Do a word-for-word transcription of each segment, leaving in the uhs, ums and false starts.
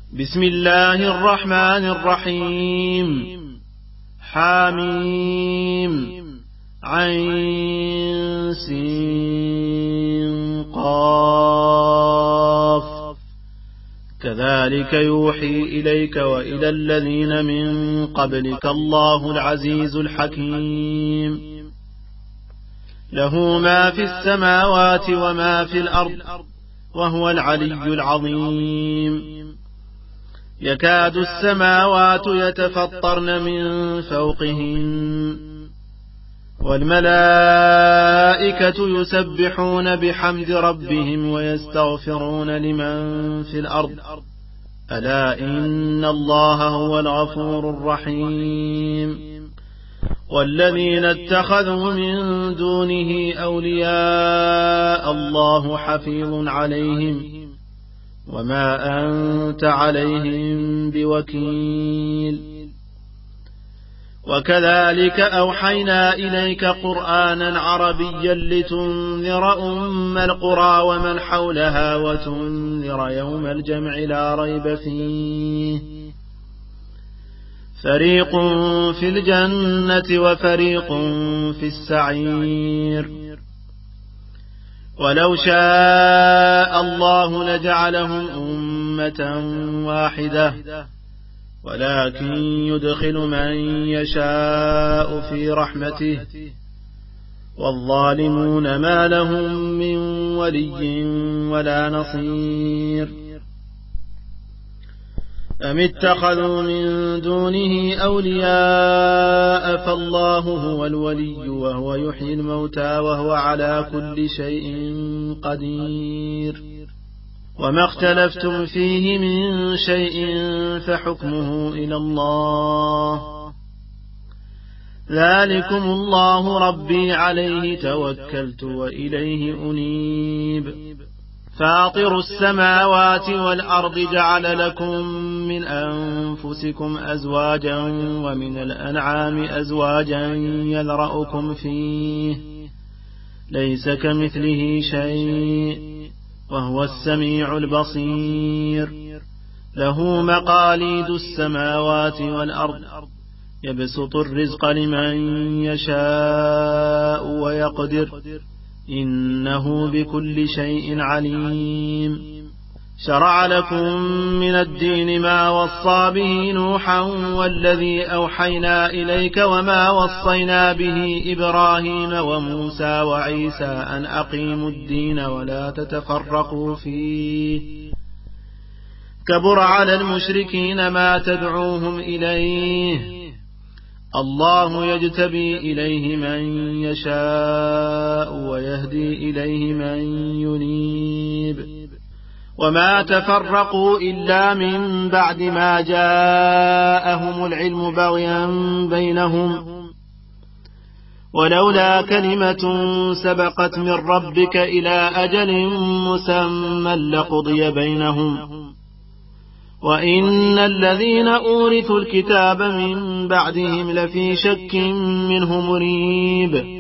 بسم الله الرحمن الرحيم. حاميم عين سين قاف. كذلك يوحي إليك وإلى الذين من قبلك الله العزيز الحكيم. له ما في السماوات وما في الأرض وهو العلي العظيم. يكاد السماوات يتفطرن من فوقهن والملائكة يسبحون بحمد ربهم ويستغفرون لمن في الأرض ألا إن الله هو الغفور الرحيم. والذين اتخذوا من دونه أولياء الله حفيظ عليهم وما أنت عليهم بوكيل. وكذلك أوحينا إليك قرآنا عربيا لتنذر أم القرى ومن حولها وتنذر يوم الجمع لا ريب فيه. فريق في الجنة وفريق في السعير. ولو شاء الله لجعلهم أمة واحدة ولكن يدخل من يشاء في رحمته والظالمون ما لهم من ولي ولا نصير. أم اتخذوا من دونه أولياء فالله هو الولي وهو يحيي الموتى وهو على كل شيء قدير. وما اختلفتم فيه من شيء فحكمه إلى الله. ذلكم الله ربي عليه توكلت وإليه أنيب. فاطر السماوات والأرض جعل لكم من أنفسكم أزواجا ومن الأنعام أزواجا يذرأكم فيه ليس كمثله شيء وهو السميع البصير. له مقاليد السماوات والأرض يبسط الرزق لمن يشاء ويقدر إنه بكل شيء عليم. شرع لكم من الدين ما وصى به نوحا والذي أوحينا إليك وما وصينا به إبراهيم وموسى وعيسى أن أقيموا الدين ولا تتفرقوا فيه. كبر على المشركين ما تدعوهم إليه. الله يجتبي إليه من يشاء ويهدي إليه من ينيب. وما تفرقوا إلا من بعد ما جاءهم العلم بغيا بينهم ولولا كلمة سبقت من ربك إلى أجل مسمى لقضي بينهم وإن الذين أورثوا الكتاب من بعدهم لفي شك منه مريب.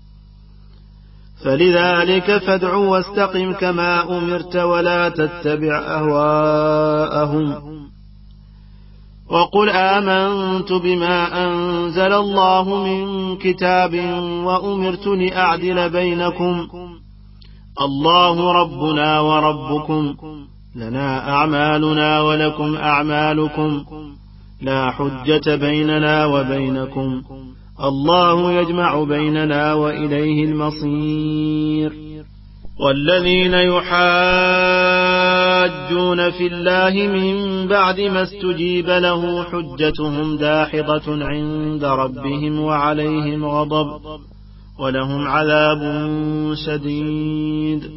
فلذلك فادع واستقم كما أمرت ولا تتبع أهواءهم. وقل آمنت بما أنزل الله من كتاب وأمرت لأعدل بينكم الله ربنا وربكم لنا أعمالنا ولكم أعمالكم لا حجة بيننا وبينكم الله يجمع بيننا وإليه المصير. والذين يحاجون في الله من بعد ما استجيب له حجتهم داحضة عند ربهم وعليهم غضب ولهم عذاب شديد.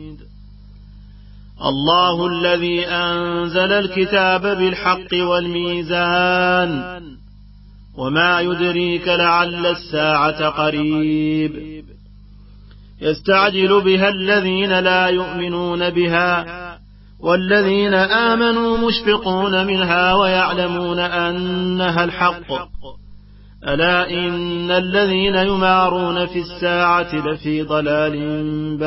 الله الذي أنزل الكتاب بالحق والميزان وما يدريك لعل الساعة قريب. يستعجل بها الذين لا يؤمنون بها والذين آمنوا مشفقون منها ويعلمون أنها الحق. ألا إن الذين يمارون في الساعة لفي ضلال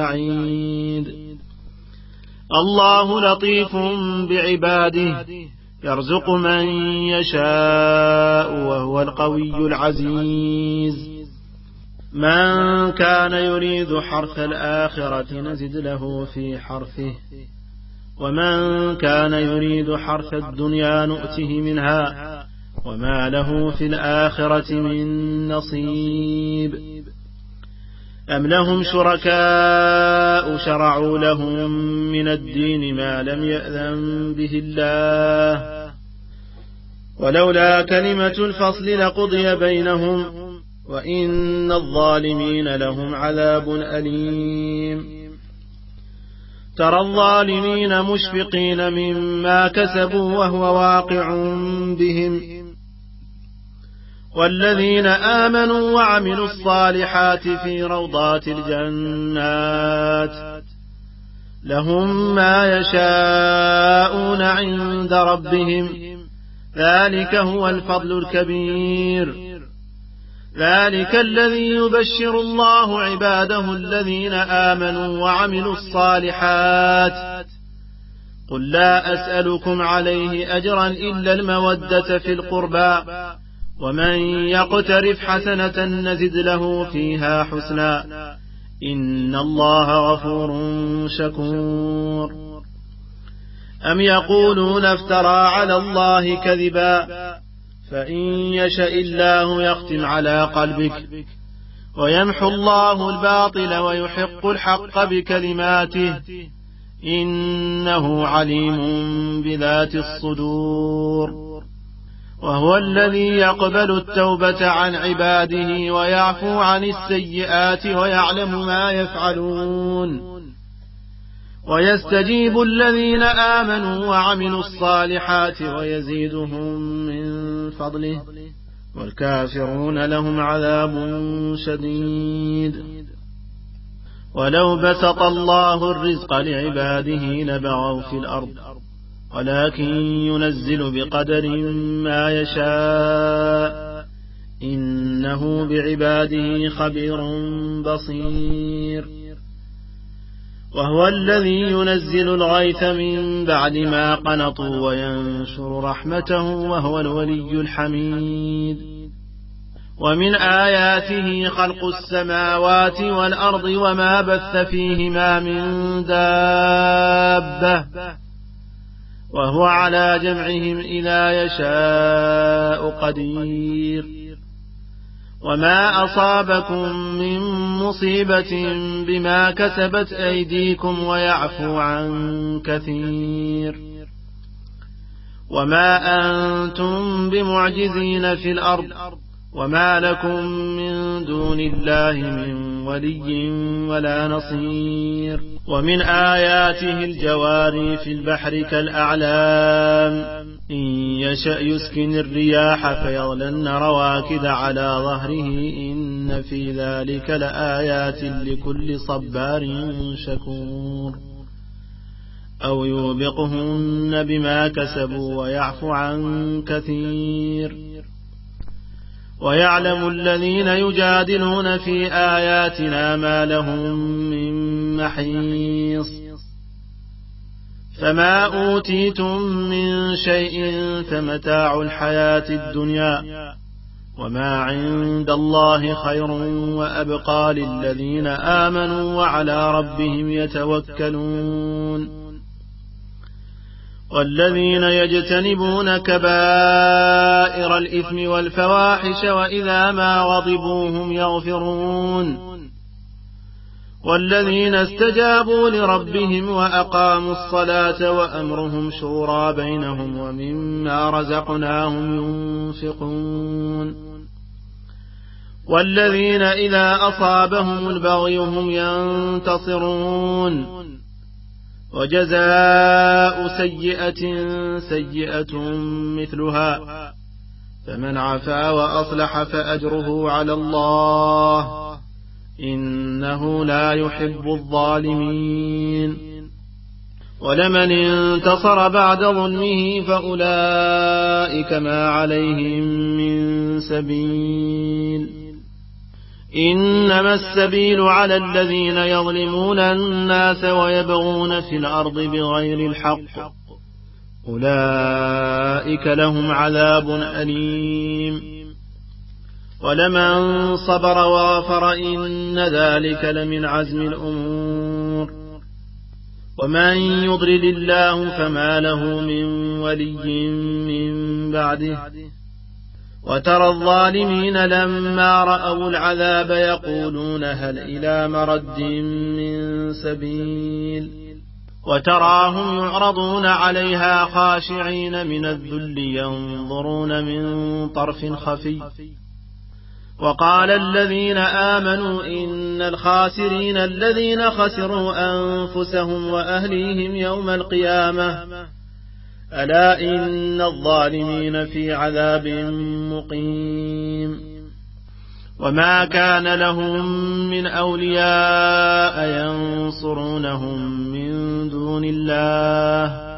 بعيد. الله لطيف بعباده يرزق من يشاء وهو القوي العزيز من كان يريد حرث الآخرة نزد له في حرثه ومن كان يريد حرث الدنيا نؤته منها وما له في الآخرة من نصيب أم لهم شركاء شرعوا لهم من الدين ما لم يأذن به الله ولولا كلمة الفصل لقضي بينهم وإن الظالمين لهم عذاب أليم ترى الظالمين مشفقين مما كسبوا وهو واقع بهم والذين آمنوا وعملوا الصالحات في روضات الجنات لهم ما يشاءون عند ربهم ذلك هو الفضل الكبير ذلك الذي يبشر الله عباده الذين آمنوا وعملوا الصالحات قل لا أسألكم عليه أجرا إلا المودة في القربى ومن يقترف حسنة نزد له فيها حسنا إن الله غفور شكور أم يقولون افترى على الله كذبا فإن يشاء الله يختم على قلبك ويمحو الله الباطل ويحق الحق بكلماته إنه عليم بذات الصدور وهو الذي يقبل التوبة عن عباده ويعفو عن السيئات ويعلم ما يفعلون ويستجيب الذين آمنوا وعملوا الصالحات ويزيدهم من فضله والكافرون لهم عذاب شديد ولو بسط الله الرزق لعباده لبغوا في الأرض ولكن ينزل بقدر ما يشاء إنه بعباده خبير بصير وهو الذي ينزل الغيث من بعد ما قنطوا وينشر رحمته وهو الولي الحميد ومن آياته خلق السماوات والأرض وما بث فيهما من دابة وهو على جمعهم إذا يشاء قدير وما أصابكم من مصيبة بما كسبت أيديكم ويعفو عن كثير وما أنتم بمعجزين في الأرض وما لكم من دون الله من ولي ولا نصير ومن آياته الجواري في البحر كالأعلام إن يشأ يسكن الرياح فيظللن رواكد على ظهره إن في ذلك لآيات لكل صبار شكور أو يوبقهن بما كسبوا ويعفو عن كثير ويعلم الذين يجادلون في آياتنا ما لهم من محيص فما أوتيتم من شيء فمتاع الحياة الدنيا وما عند الله خير وأبقى للذين آمنوا وعلى ربهم يتوكلون والذين يجتنبون كبائر الإثم والفواحش وإذا ما غضبوا هم يغفرون والذين استجابوا لربهم وأقاموا الصلاة وأمرهم شورى بينهم ومما رزقناهم ينفقون والذين إذا أصابهم البغي هم ينتصرون وجزاء سيئة سيئة مثلها فمن عفا وأصلح فأجره على الله إنه لا يحب الظالمين ولمن انتصر بعد ظلمه فأولئك ما عليهم من سبيل إنما السبيل على الذين يظلمون الناس ويبغون في الأرض بغير الحق أولئك لهم عذاب أليم. ولمن صبر وغفر إن ذلك لمن عزم الأمور. ومن يضلل الله فما له من ولي من بعده. وترى الظالمين لما رأوا العذاب يقولون هل إلى مرد من سبيل. وتراهم يعرضون عليها خاشعين من الذل ينظرون من طرف خفي. وقال الذين آمنوا إن الخاسرين الذين خسروا أنفسهم وأهليهم يوم القيامة ألا إن الظالمين في عذاب مقيم. وما كان لهم من أولياء ينصرونهم من دون الله.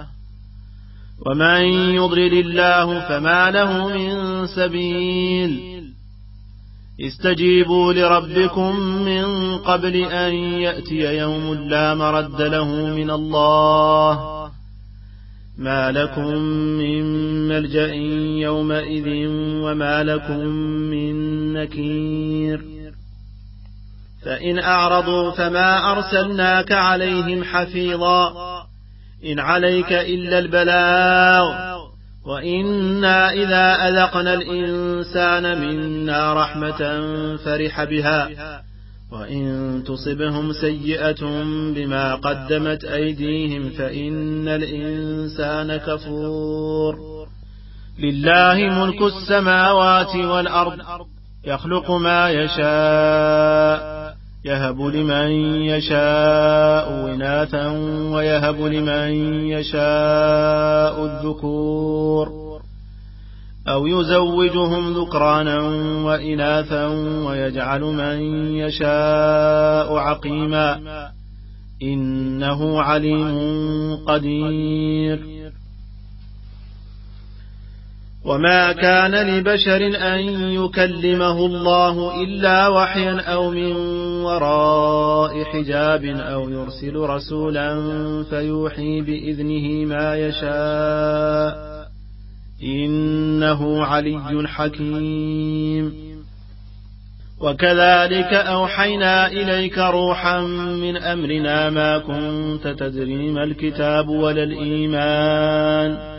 ومن يضلل الله فما له من سبيل. استجيبوا لربكم من قبل أن يأتي يوم لا مرد له من الله. ما لكم من ملجأ يومئذ وما لكم من نكير. فإن أعرضوا فما أرسلناك عليهم حفيظا إن عليك إلا البلاغ. وإنا إذا أذقنا الإنسان منا رحمة فرح بها وإن تصبهم سيئة بما قدمت أيديهم فإن الإنسان كفور. لله ملك السماوات والأرض يخلق ما يشاء يهب لمن يشاء إناثا ويهب لمن يشاء الذكور أو يزوجهم ذكرانا وإناثا ويجعل من يشاء عقيما إنه عليم قدير. وما كان لبشر أن يكلمه الله إلا وحيا أو من وراء حجاب أو يرسل رسولا فيوحي بإذنه ما يشاء إنه علي حكيم. وكذلك أوحينا إليك روحا من أمرنا ما كنت تدري ما الكتاب ولا الإيمان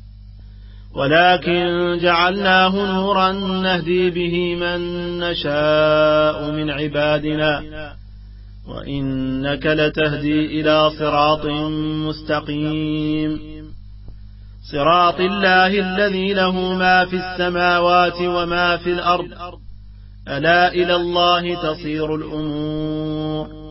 ولكن جعلناه نورا نهدي به من نشاء من عبادنا وإنك لتهدي إلى صراط مستقيم. صراط الله الذي له ما في السماوات وما في الأرض ألا إلى الله تصير الأمور.